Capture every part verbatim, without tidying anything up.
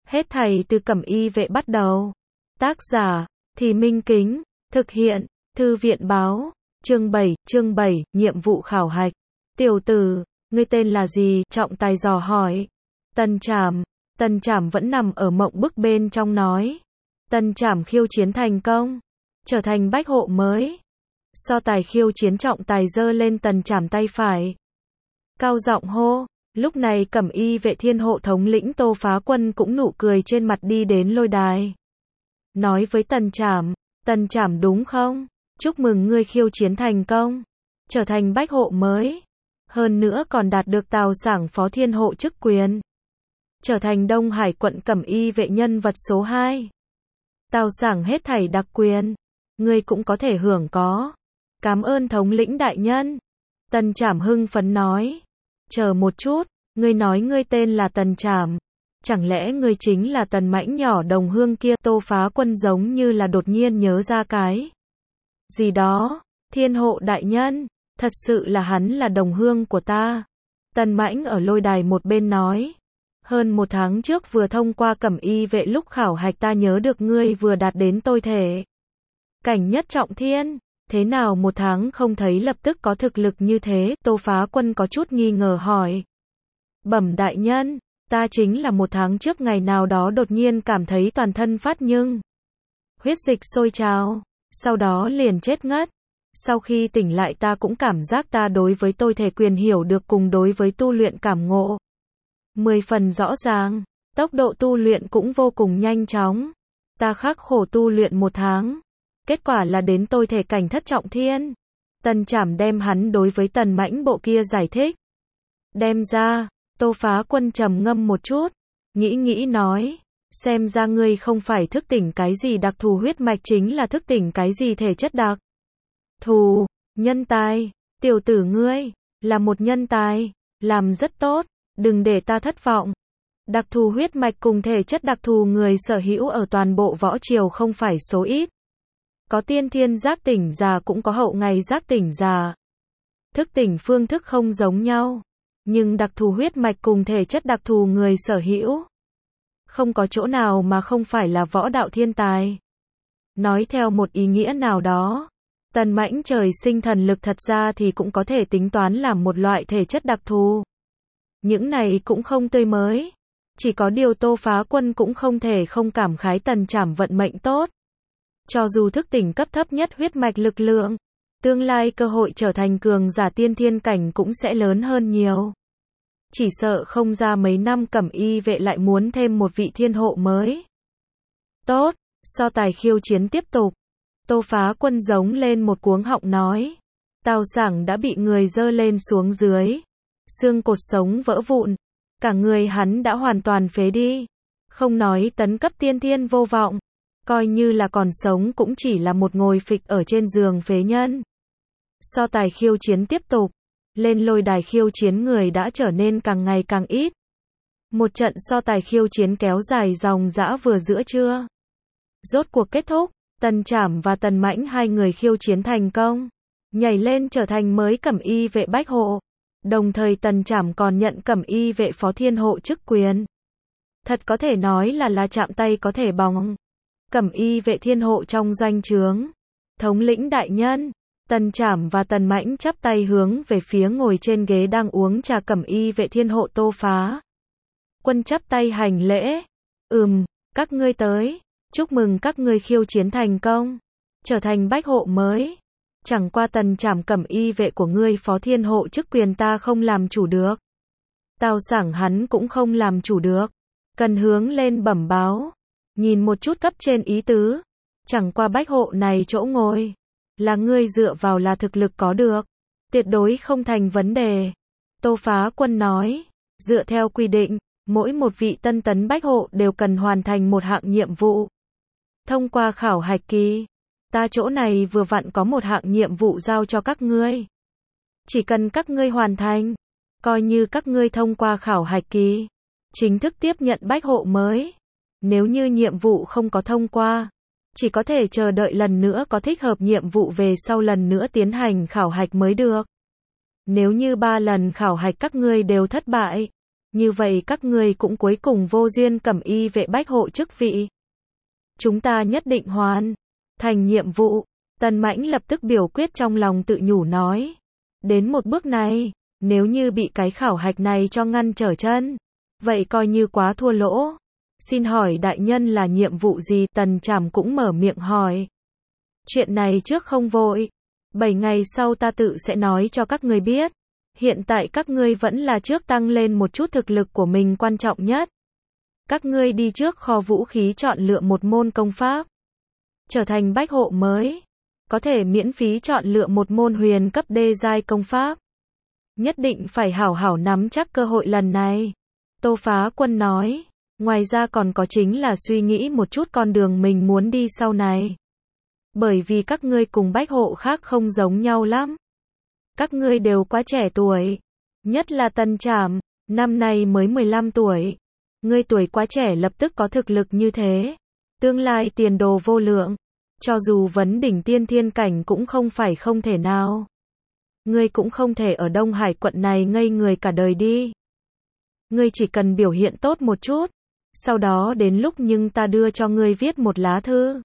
Hết thảy từ Cẩm Y vệ bắt đầu. Tác giả, Thì Minh Kính, thực hiện, Thư viện báo, chương bảy, chương bảy, nhiệm vụ khảo hạch. Tiểu tử, ngươi tên là gì? Trọng tài dò hỏi. Tần Trảm, Tần Trảm vẫn nằm ở mộng bức bên trong nói. Tần Trảm khiêu chiến thành công, trở thành bách hộ mới. So tài khiêu chiến trọng tài giơ lên Tần Trảm tay phải. Cao giọng hô. Lúc này Cẩm Y vệ thiên hộ thống lĩnh Tô Phá Quân cũng nụ cười trên mặt đi đến lôi đài. Nói với Tần Trảm, Tần Trảm đúng không? Chúc mừng ngươi khiêu chiến thành công, trở thành bách hộ mới. Hơn nữa còn đạt được Tào Sảng phó thiên hộ chức quyền. Trở thành Đông Hải quận Cẩm Y vệ nhân vật số hai. Tào Sảng hết thảy đặc quyền, ngươi cũng có thể hưởng có. Cảm ơn thống lĩnh đại nhân. Tần Trảm hưng phấn nói. Chờ một chút, ngươi nói ngươi tên là Tần Trảm. Chẳng lẽ ngươi chính là Tần Mãnh nhỏ đồng hương kia? Tô Phá Quân giống như là đột nhiên nhớ ra cái gì đó. Thiên hộ đại nhân, thật sự là hắn là đồng hương của ta. Tần Mãnh ở lôi đài một bên nói. Hơn một tháng trước vừa thông qua Cẩm Y vệ lúc khảo hạch ta nhớ được ngươi vừa đạt đến tôi thể cảnh nhất trọng thiên. Thế nào một tháng không thấy lập tức có thực lực như thế? Tô Phá Quân có chút nghi ngờ hỏi. Bẩm đại nhân, ta chính là một tháng trước ngày nào đó đột nhiên cảm thấy toàn thân phát nhưng huyết dịch sôi trào, sau đó liền chết ngất. Sau khi tỉnh lại ta cũng cảm giác ta đối với tôi thể quyền hiểu được cùng đối với tu luyện cảm ngộ mười phần rõ ràng, tốc độ tu luyện cũng vô cùng nhanh chóng. Ta khắc khổ tu luyện một tháng, kết quả là đến tôi thể cảnh thất trọng thiên. Tần Trảm đem hắn đối với Tần Mãnh bộ kia giải thích. Đem ra, Tô Phá Quân trầm ngâm một chút, nghĩ nghĩ nói, xem ra ngươi không phải thức tỉnh cái gì đặc thù huyết mạch, chính là thức tỉnh cái gì thể chất đặc thù, nhân tài. Tiểu tử ngươi, là một nhân tài, làm rất tốt, đừng để ta thất vọng. Đặc thù huyết mạch cùng thể chất đặc thù người sở hữu ở toàn bộ võ triều không phải số ít. Có tiên thiên giác tỉnh giả cũng có hậu ngày giác tỉnh giả. Thức tỉnh phương thức không giống nhau, nhưng đặc thù huyết mạch cùng thể chất đặc thù người sở hữu, không có chỗ nào mà không phải là võ đạo thiên tài. Nói theo một ý nghĩa nào đó, Tần Mãnh trời sinh thần lực thật ra thì cũng có thể tính toán là một loại thể chất đặc thù. Những này cũng không tươi mới. Chỉ có điều Tô Phá Quân cũng không thể không cảm khái Tần Trảm vận mệnh tốt. Cho dù thức tỉnh cấp thấp nhất huyết mạch lực lượng, tương lai cơ hội trở thành cường giả tiên thiên cảnh cũng sẽ lớn hơn nhiều. Chỉ sợ không ra mấy năm Cẩm Y vệ lại muốn thêm một vị thiên hộ mới. Tốt, so tài khiêu chiến tiếp tục. Tô Phá Quân giống lên một cuống họng nói. Tào Sảng đã bị người giơ lên xuống dưới. Xương cột sống vỡ vụn. Cả người hắn đã hoàn toàn phế đi. Không nói tấn cấp tiên thiên vô vọng. Coi như là còn sống cũng chỉ là một ngồi phịch ở trên giường phế nhân. So tài khiêu chiến tiếp tục. Lên lôi đài khiêu chiến người đã trở nên càng ngày càng ít. Một trận so tài khiêu chiến kéo dài dòng dã vừa giữa trưa. Rốt cuộc kết thúc, Tần Trảm và Tần Mãnh hai người khiêu chiến thành công. Nhảy lên trở thành mới Cẩm Y vệ bách hộ. Đồng thời Tần Trảm còn nhận Cẩm Y vệ phó thiên hộ chức quyền. Thật có thể nói là là chạm tay có thể bỏng. Cẩm Y vệ thiên hộ trong doanh trướng. Thống lĩnh đại nhân. Tần Trảm và Tần Mãnh chắp tay hướng về phía ngồi trên ghế đang uống trà Cẩm Y vệ thiên hộ Tô Phá Quân chắp tay hành lễ. Ừm, các ngươi tới. Chúc mừng các ngươi khiêu chiến thành công, trở thành bách hộ mới. Chẳng qua Tần Trảm Cẩm Y vệ của ngươi phó thiên hộ chức quyền ta không làm chủ được. Tào Sảng hắn cũng không làm chủ được. Cần hướng lên bẩm báo. Nhìn một chút cấp trên ý tứ. Chẳng qua bách hộ này chỗ ngồi là ngươi dựa vào là thực lực có được. Tuyệt đối không thành vấn đề. Tô Phá Quân nói. Dựa theo quy định, mỗi một vị tân tấn bách hộ đều cần hoàn thành một hạng nhiệm vụ. Thông qua khảo hạch kỳ. Ta chỗ này vừa vặn có một hạng nhiệm vụ giao cho các ngươi. Chỉ cần các ngươi hoàn thành, coi như các ngươi thông qua khảo hạch kỳ, chính thức tiếp nhận bách hộ mới. Nếu như nhiệm vụ không có thông qua, chỉ có thể chờ đợi lần nữa có thích hợp nhiệm vụ về sau lần nữa tiến hành khảo hạch mới được. Nếu như ba lần khảo hạch các ngươi đều thất bại, Như vậy các ngươi cũng cuối cùng vô duyên cẩm y vệ bách hộ chức vị. Chúng ta nhất định hoàn thành nhiệm vụ. Tần Mãnh lập tức biểu quyết trong lòng tự nhủ nói. Đến một bước này, nếu như bị cái khảo hạch này cho ngăn trở chân, vậy coi như quá thua lỗ. Xin hỏi đại nhân là nhiệm vụ gì? Tần Trảm cũng mở miệng hỏi. Chuyện này trước không vội. Bảy ngày sau ta tự sẽ nói cho các ngươi biết. Hiện tại các ngươi vẫn là trước tăng lên một chút thực lực của mình quan trọng nhất. Các ngươi đi trước kho vũ khí chọn lựa một môn công pháp. Trở thành bách hộ mới. Có thể miễn phí chọn lựa một môn huyền cấp đê giai công pháp. Nhất định phải hảo hảo nắm chắc cơ hội lần này. Tô Phá Quân nói. Ngoài ra còn có chính là suy nghĩ một chút con đường mình muốn đi sau này. Bởi vì các ngươi cùng bách hộ khác không giống nhau lắm. Các ngươi đều quá trẻ tuổi. Nhất là Tần Trảm, năm nay mới mười lăm tuổi. Ngươi tuổi quá trẻ lập tức có thực lực như thế. Tương lai tiền đồ vô lượng. Cho dù vấn đỉnh tiên thiên cảnh cũng không phải không thể nào. Ngươi cũng không thể ở Đông Hải quận này ngây người cả đời đi. Ngươi chỉ cần biểu hiện tốt một chút. Sau đó đến lúc nhưng ta đưa cho ngươi viết một lá thư.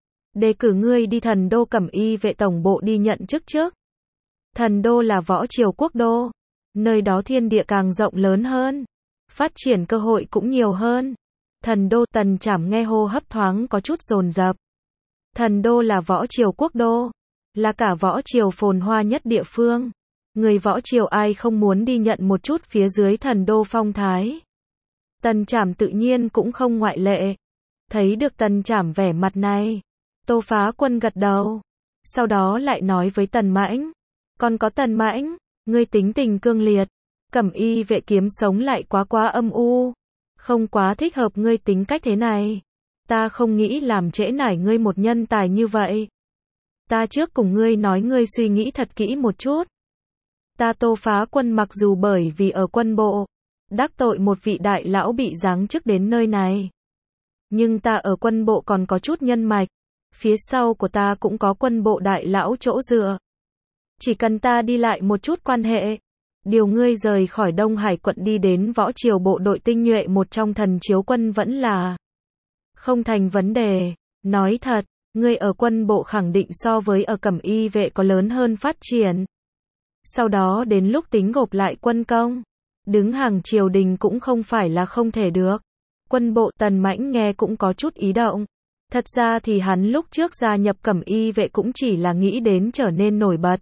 Đề cử ngươi đi Thần Đô Cẩm y vệ tổng bộ đi nhận chức trước. Thần Đô là võ triều quốc đô. Nơi đó thiên địa càng rộng lớn hơn. Phát triển cơ hội cũng nhiều hơn. Thần Đô. Tần Trảm nghe hô hấp thoáng có chút dồn dập. Thần Đô là võ triều quốc đô. Là cả võ triều phồn hoa nhất địa phương. Người võ triều ai không muốn đi nhận một chút phía dưới Thần Đô phong thái. Tần Trảm tự nhiên cũng không ngoại lệ. Thấy được Tần Trảm vẻ mặt này. Tô Phá Quân gật đầu. Sau đó lại nói với Tần Mãnh. Còn có Tần Mãnh, ngươi tính tình cương liệt. Cẩm y vệ kiếm sống lại quá quá âm u. Không quá thích hợp ngươi tính cách thế này. Ta không nghĩ làm trễ nải ngươi một nhân tài như vậy. Ta trước cùng ngươi nói ngươi suy nghĩ thật kỹ một chút. Ta Tô Phá Quân mặc dù bởi vì ở quân bộ, đắc tội một vị đại lão bị giáng chức đến nơi này. Nhưng ta ở quân bộ còn có chút nhân mạch. Phía sau của ta cũng có quân bộ đại lão chỗ dựa. Chỉ cần ta đi lại một chút quan hệ. Điều ngươi rời khỏi Đông Hải quận đi đến võ triều bộ đội tinh nhuệ một trong thần chiếu quân vẫn là không thành vấn đề. Nói thật, ngươi ở quân bộ khẳng định so với ở Cẩm y vệ có lớn hơn phát triển. Sau đó đến lúc tính gộp lại quân công, đứng hàng triều đình cũng không phải là không thể được. Quân bộ. Tần Mãnh nghe cũng có chút ý động. Thật ra thì hắn lúc trước gia nhập Cẩm y vệ cũng chỉ là nghĩ đến trở nên nổi bật.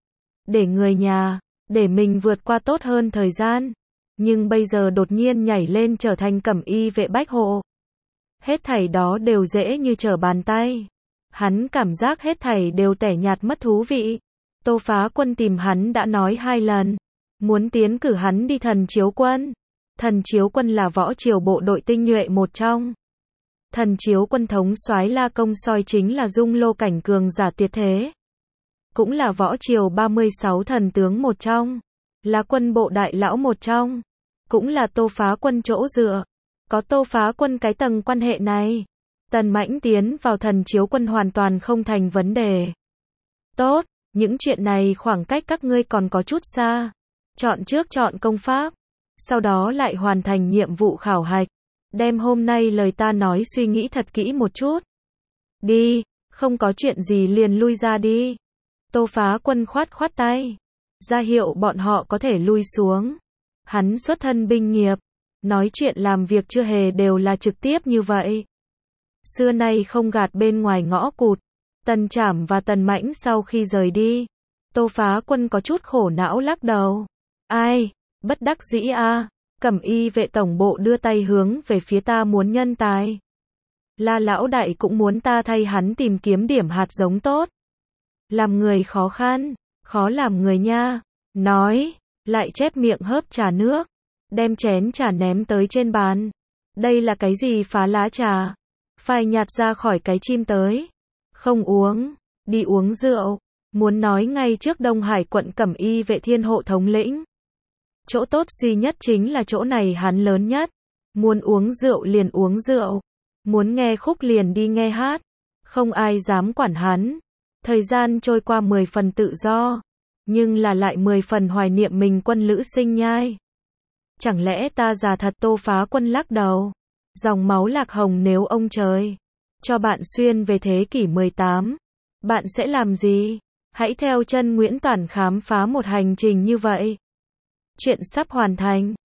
Để người nhà, để mình vượt qua tốt hơn thời gian. Nhưng bây giờ đột nhiên nhảy lên trở thành Cẩm y vệ bách hộ. Hết thảy đó đều dễ như trở bàn tay. Hắn cảm giác hết thảy đều tẻ nhạt mất thú vị. Tô Phá Quân tìm hắn đã nói hai lần. Muốn tiến cử hắn đi thần chiếu quân. Thần chiếu quân là võ triều bộ đội tinh nhuệ một trong. Thần chiếu quân thống soái La Công Soi chính là dung lô cảnh cường giả tuyệt thế. Cũng là võ triều ba mươi sáu thần tướng một trong. Là quân bộ đại lão một trong. Cũng là Tô Phá Quân chỗ dựa. Có Tô Phá Quân cái tầng quan hệ này. Tần Mãnh tiến vào thần chiếu quân hoàn toàn không thành vấn đề. Tốt, những chuyện này khoảng cách các ngươi còn có chút xa. Chọn trước chọn công pháp. Sau đó lại hoàn thành nhiệm vụ khảo hạch. Đem hôm nay lời ta nói suy nghĩ thật kỹ một chút. Đi, không có chuyện gì liền lui ra đi. Tô Phá Quân khoát khoát tay. Ra hiệu bọn họ có thể lui xuống. Hắn xuất thân binh nghiệp. Nói chuyện làm việc chưa hề đều là trực tiếp như vậy. Xưa nay không gạt bên ngoài ngõ cụt. Tần Trảm và Tần Mãnh sau khi rời đi. Tô Phá Quân có chút khổ não lắc đầu. Ai, bất đắc dĩ a. À. Cẩm y vệ tổng bộ đưa tay hướng về phía ta muốn nhân tài. La lão đại cũng muốn ta thay hắn tìm kiếm điểm hạt giống tốt. Làm người khó khăn, khó làm người nha. Nói, lại chép miệng hớp trà nước. Đem chén trà ném tới trên bàn. Đây là cái gì phá lá trà? Phải nhạt ra khỏi cái chim tới. Không uống, đi uống rượu. Muốn nói ngay trước Đông Hải quận Cẩm y vệ thiên hộ thống lĩnh. Chỗ tốt duy nhất chính là chỗ này hắn lớn nhất. Muốn uống rượu liền uống rượu. Muốn nghe khúc liền đi nghe hát. Không ai dám quản hắn. Thời gian trôi qua mười phần tự do. Nhưng là lại mười phần hoài niệm mình quân lữ sinh nhai. Chẳng lẽ ta già thật? Tô Phá Quân lắc đầu. Dòng máu Lạc Hồng nếu ông trời cho bạn xuyên về thế kỷ mười tám, bạn sẽ làm gì? Hãy theo chân Nguyễn Toản khám phá một hành trình như vậy. Chuyện sắp hoàn thành.